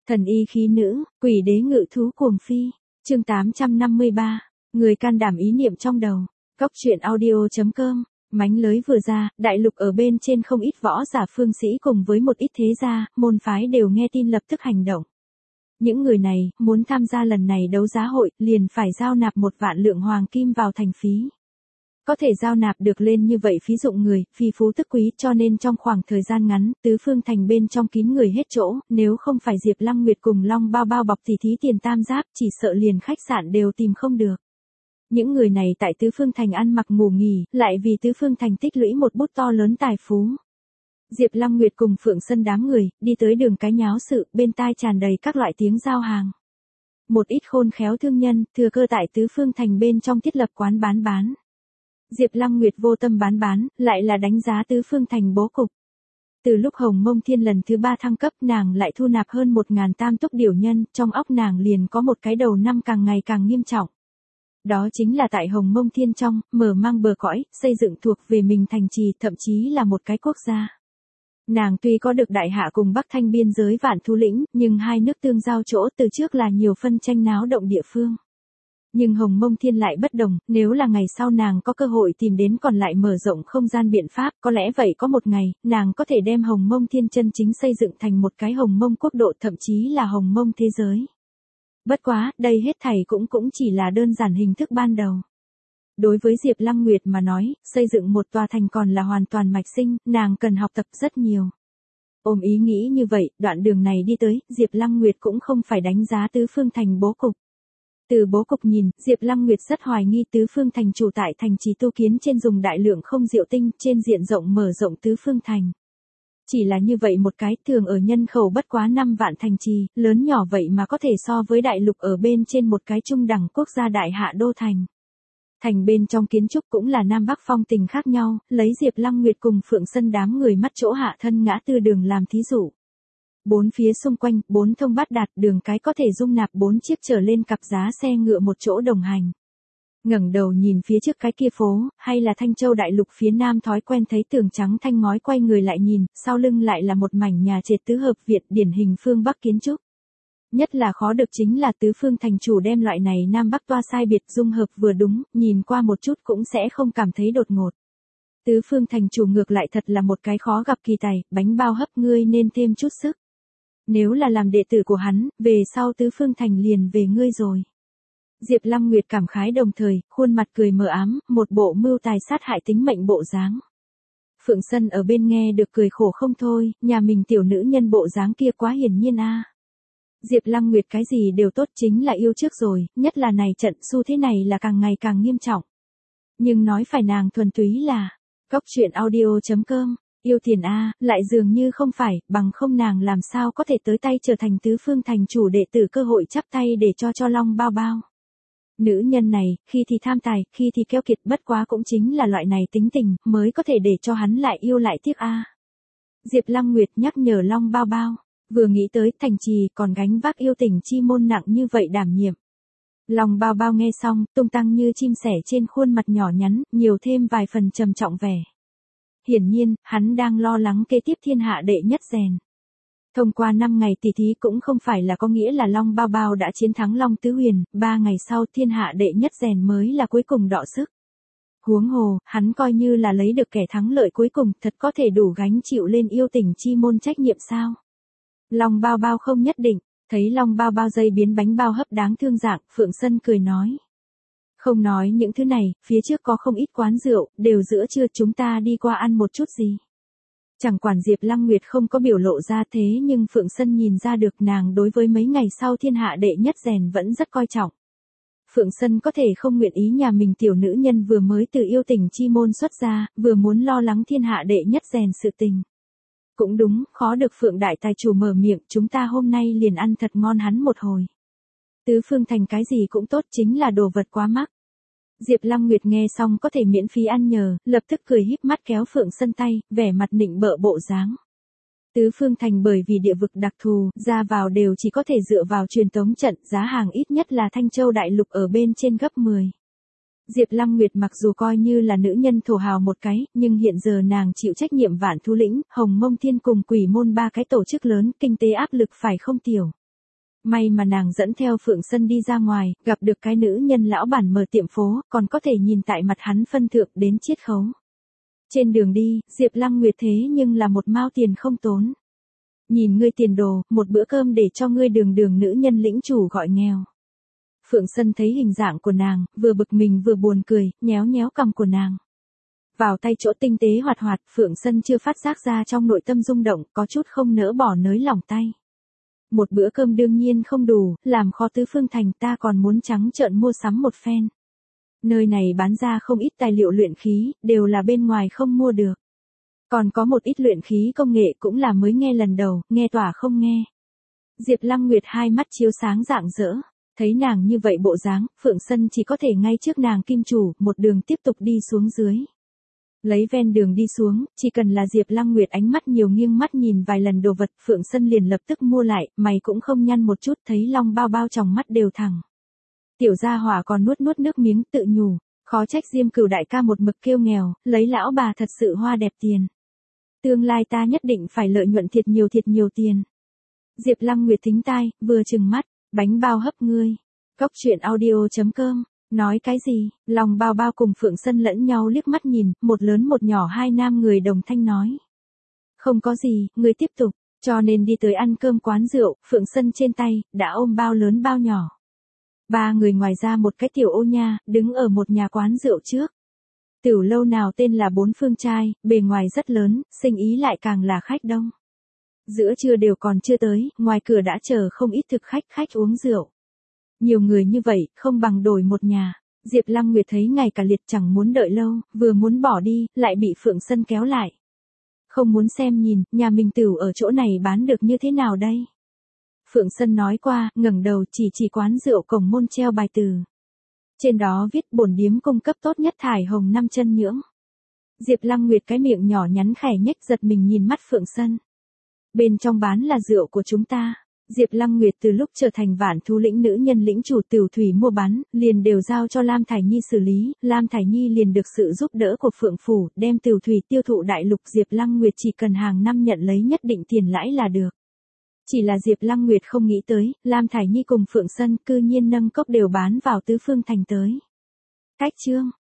Thần y khí nữ, quỷ đế ngự thú cuồng phi. Chương 853. Người can đảm ý niệm trong đầu. Góc truyện audio.com. Mánh lới vừa ra, đại lục ở bên trên không ít võ giả phương sĩ cùng với một ít thế gia, môn phái đều nghe tin lập tức hành động. Những người này, muốn tham gia lần này đấu giá hội, liền phải giao nạp 1 vạn lượng hoàng kim vào thành phí. Có thể giao nạp được lên như vậy phí dụng người, phi phú tức quý, cho nên trong khoảng thời gian ngắn, tứ phương thành bên trong kín người hết chỗ, nếu không phải Diệp Lăng Nguyệt cùng Long Bao Bao bọc tỉ thí tiền tam giáp, chỉ sợ liền khách sạn đều tìm không được. Những người này tại tứ phương thành ăn mặc ngủ nghỉ, lại vì tứ phương thành tích lũy một bút to lớn tài phú. Diệp Lăng Nguyệt cùng Phượng Sân đám người, đi tới đường cái nháo sự, bên tai tràn đầy các loại tiếng giao hàng. Một ít khôn khéo thương nhân, thừa cơ tại tứ phương thành bên trong thiết lập quán bán. Diệp Lăng Nguyệt vô tâm bán, lại là đánh giá tứ phương thành bố cục. Từ lúc Hồng Mông Thiên lần thứ 3 thăng cấp, nàng lại thu nạp hơn 1000 tam túc điểu nhân, trong óc nàng liền có một cái đầu năm càng ngày càng nghiêm trọng. Đó chính là tại Hồng Mông Thiên trong, mở mang bờ cõi, xây dựng thuộc về mình thành trì, thậm chí là một cái quốc gia. Nàng tuy có được đại hạ cùng Bắc Thanh biên giới Vạn Thú Lĩnh, nhưng hai nước tương giao chỗ từ trước là nhiều phân tranh náo động địa phương. Nhưng Hồng Mông Thiên lại bất đồng, nếu là ngày sau nàng có cơ hội tìm đến còn lại mở rộng không gian biện pháp, có lẽ vậy có một ngày, nàng có thể đem Hồng Mông Thiên chân chính xây dựng thành một cái Hồng Mông quốc độ, thậm chí là Hồng Mông thế giới. Bất quá, đây hết thảy cũng chỉ là đơn giản hình thức ban đầu. Đối với Diệp Lăng Nguyệt mà nói, xây dựng một tòa thành còn là hoàn toàn mạch sinh, nàng cần học tập rất nhiều. Ôm ý nghĩ như vậy, đoạn đường này đi tới, Diệp Lăng Nguyệt cũng không phải đánh giá tứ phương thành bố cục. Từ bố cục nhìn, Diệp Lăng Nguyệt rất hoài nghi tứ phương thành chủ tại thành trì tu kiến trên dùng đại lượng không diệu tinh, trên diện rộng mở rộng tứ phương thành. Chỉ là như vậy một cái, thường ở nhân khẩu bất quá 5 vạn thành trì, lớn nhỏ vậy mà có thể so với đại lục ở bên trên một cái trung đẳng quốc gia đại hạ đô thành. Thành bên trong kiến trúc cũng là Nam Bắc phong tình khác nhau, lấy Diệp Lăng Nguyệt cùng Phượng Sân đám người mắt chỗ hạ thân ngã tư đường làm thí dụ. 4 phía xung quanh, 4 thông bát đạt, đường cái có thể dung nạp 4 chiếc trở lên cặp giá xe ngựa một chỗ đồng hành. Ngẩng đầu nhìn phía trước cái kia phố, hay là Thanh Châu đại lục phía nam thói quen thấy tường trắng thanh ngói, quay người lại nhìn, sau lưng lại là một mảnh nhà trệt tứ hợp viện điển hình phương Bắc kiến trúc. Nhất là khó được chính là tứ phương thành chủ đem loại này Nam Bắc toa sai biệt dung hợp vừa đúng, nhìn qua một chút cũng sẽ không cảm thấy đột ngột. Tứ phương thành chủ ngược lại thật là một cái khó gặp kỳ tài, bánh bao hấp ngươi nên thêm chút sức. Nếu là làm đệ tử của hắn, về sau tứ phương thành liền về ngươi rồi. Diệp Lăng Nguyệt cảm khái đồng thời, khuôn mặt cười mờ ám, một bộ mưu tài sát hại tính mệnh bộ dáng. Phượng Sân ở bên nghe được cười khổ không thôi, nhà mình tiểu nữ nhân bộ dáng kia quá hiển nhiên a. Diệp Lăng Nguyệt cái gì đều tốt, chính là yêu trước rồi, nhất là này trận xu thế này là càng ngày càng nghiêm trọng. Nhưng nói phải nàng thuần túy là, góc truyện audio.com, yêu tiền a, lại dường như không phải, bằng không nàng làm sao có thể tới tay trở thành tứ phương thành chủ đệ tử cơ hội chắp tay để cho Long Bao Bao. Nữ nhân này, khi thì tham tài, khi thì keo kiệt, bất quá cũng chính là loại này tính tình, mới có thể để cho hắn lại yêu lại tiếc a. Diệp Lăng Nguyệt nhắc nhở Long Bao Bao, vừa nghĩ tới thành trì còn gánh vác yêu tình chi môn nặng như vậy đảm nhiệm. Long Bao Bao nghe xong, tung tăng như chim sẻ trên khuôn mặt nhỏ nhắn, nhiều thêm vài phần trầm trọng vẻ. Hiển nhiên, hắn đang lo lắng kế tiếp thiên hạ đệ nhất rèn. Thông qua 5 ngày tỷ thí cũng không phải là có nghĩa là Long Bao Bao đã chiến thắng Long Tứ Huyền, 3 ngày sau thiên hạ đệ nhất rèn mới là cuối cùng đọ sức. Huống hồ, hắn coi như là lấy được kẻ thắng lợi cuối cùng, thật có thể đủ gánh chịu lên yêu tình chi môn trách nhiệm sao? Long Bao Bao không nhất định, thấy Long Bao Bao dây biến bánh bao hấp đáng thương dạng, Phượng Sân cười nói. Không nói những thứ này, phía trước có không ít quán rượu, đều giữa trưa chúng ta đi qua ăn một chút gì. Chẳng quản Diệp Lăng Nguyệt không có biểu lộ ra thế, nhưng Phượng Sân nhìn ra được nàng đối với mấy ngày sau thiên hạ đệ nhất rèn vẫn rất coi trọng. Phượng Sân có thể không nguyện ý nhà mình tiểu nữ nhân vừa mới từ yêu tình chi môn xuất ra, vừa muốn lo lắng thiên hạ đệ nhất rèn sự tình. Cũng đúng, khó được Phượng đại tài chủ mở miệng, chúng ta hôm nay liền ăn thật ngon hắn một hồi. Tứ phương thành cái gì cũng tốt, chính là đồ vật quá mắc. Diệp Lăng Nguyệt nghe xong có thể miễn phí ăn nhờ, lập tức cười híp mắt kéo Phượng Sân tay, vẻ mặt nịnh bợ bộ dáng. Tứ phương thành bởi vì địa vực đặc thù, ra vào đều chỉ có thể dựa vào truyền tống trận, giá hàng ít nhất là Thanh Châu đại lục ở bên trên gấp 10. Diệp Lăng Nguyệt mặc dù coi như là nữ nhân thổ hào một cái, nhưng hiện giờ nàng chịu trách nhiệm Vạn Thú Lĩnh, Hồng Mông Thiên cùng Quỷ Môn 3 cái tổ chức lớn, kinh tế áp lực phải không tiểu. May mà nàng dẫn theo Phượng Sân đi ra ngoài, gặp được cái nữ nhân lão bản mở tiệm phố, còn có thể nhìn tại mặt hắn phân thượng đến chiết khấu. Trên đường đi, Diệp Lăng Nguyệt thế nhưng là một mao tiền không tốn. Nhìn ngươi tiền đồ, một bữa cơm để cho ngươi đường đường nữ nhân lĩnh chủ gọi nghèo. Phượng Sân thấy hình dạng của nàng, vừa bực mình vừa buồn cười, nhéo nhéo cằm của nàng. Vào tay chỗ tinh tế hoạt hoạt, Phượng Sân chưa phát giác ra trong nội tâm rung động, có chút không nỡ bỏ nới lỏng tay. Một bữa cơm đương nhiên không đủ, làm kho tứ phương thành ta còn muốn trắng trợn mua sắm một phen. Nơi này bán ra không ít tài liệu luyện khí, đều là bên ngoài không mua được. Còn có một ít luyện khí công nghệ cũng là mới nghe lần đầu, nghe tỏa không nghe. Diệp Lăng Nguyệt hai mắt chiếu sáng rạng rỡ, thấy nàng như vậy bộ dáng, Phượng Sân chỉ có thể ngay trước nàng kim chủ, một đường tiếp tục đi xuống dưới. Lấy ven đường đi xuống, chỉ cần là Diệp Lăng Nguyệt ánh mắt nhiều nghiêng mắt nhìn vài lần đồ vật, Phượng Sân liền lập tức mua lại, mày cũng không nhăn một chút, thấy Long Bao Bao tròng mắt đều thẳng. Tiểu gia hỏa còn nuốt nước miếng tự nhủ, khó trách Diêm Cửu đại ca một mực kêu nghèo, lấy lão bà thật sự hoa đẹp tiền. Tương lai ta nhất định phải lợi nhuận thiệt nhiều tiền. Diệp Lăng Nguyệt thính tai, vừa trừng mắt, bánh bao hấp ngươi. Coctruyện.audio.com Nói cái gì? Long Bao Bao cùng Phượng Sân lẫn nhau liếc mắt nhìn, một lớn một nhỏ hai nam người đồng thanh nói. Không có gì, ngươi tiếp tục, cho nên đi tới ăn cơm quán rượu, Phượng Sân trên tay, đã ôm bao lớn bao nhỏ. Ba người ngoài ra một cái tiểu ô nha, đứng ở một nhà quán rượu trước. Tiểu lâu nào tên là Bốn Phương Trai, bề ngoài rất lớn, sinh ý lại càng là khách đông. Giữa trưa đều còn chưa tới, ngoài cửa đã chờ không ít thực khách uống rượu. Nhiều người như vậy, không bằng đổi một nhà. Diệp Lăng Nguyệt thấy ngày cả liệt chẳng muốn đợi lâu, vừa muốn bỏ đi, lại bị Phượng Sân kéo lại. Không muốn xem nhìn, nhà mình tửu ở chỗ này bán được như thế nào đây? Phượng Sân nói qua, ngẩng đầu chỉ quán rượu cổng môn treo bài từ. Trên đó viết bổn điếm cung cấp tốt nhất thải hồng 5 chân nhưỡng. Diệp Lăng Nguyệt cái miệng nhỏ nhắn khẽ nhếch giật mình nhìn mắt Phượng Sân. Bên trong bán là rượu của chúng ta. Diệp Lăng Nguyệt từ lúc trở thành Vạn Thú Lĩnh nữ nhân lĩnh chủ tiểu thủy mua bán, liền đều giao cho Lam Thải Nhi xử lý, Lam Thải Nhi liền được sự giúp đỡ của Phượng Phủ, đem tiểu thủy tiêu thụ đại lục. Diệp Lăng Nguyệt chỉ cần hàng năm nhận lấy nhất định tiền lãi là được. Chỉ là Diệp Lăng Nguyệt không nghĩ tới, Lam Thải Nhi cùng Phượng Sân cư nhiên nâng cốc đều bán vào tứ phương thành tới. Cách chương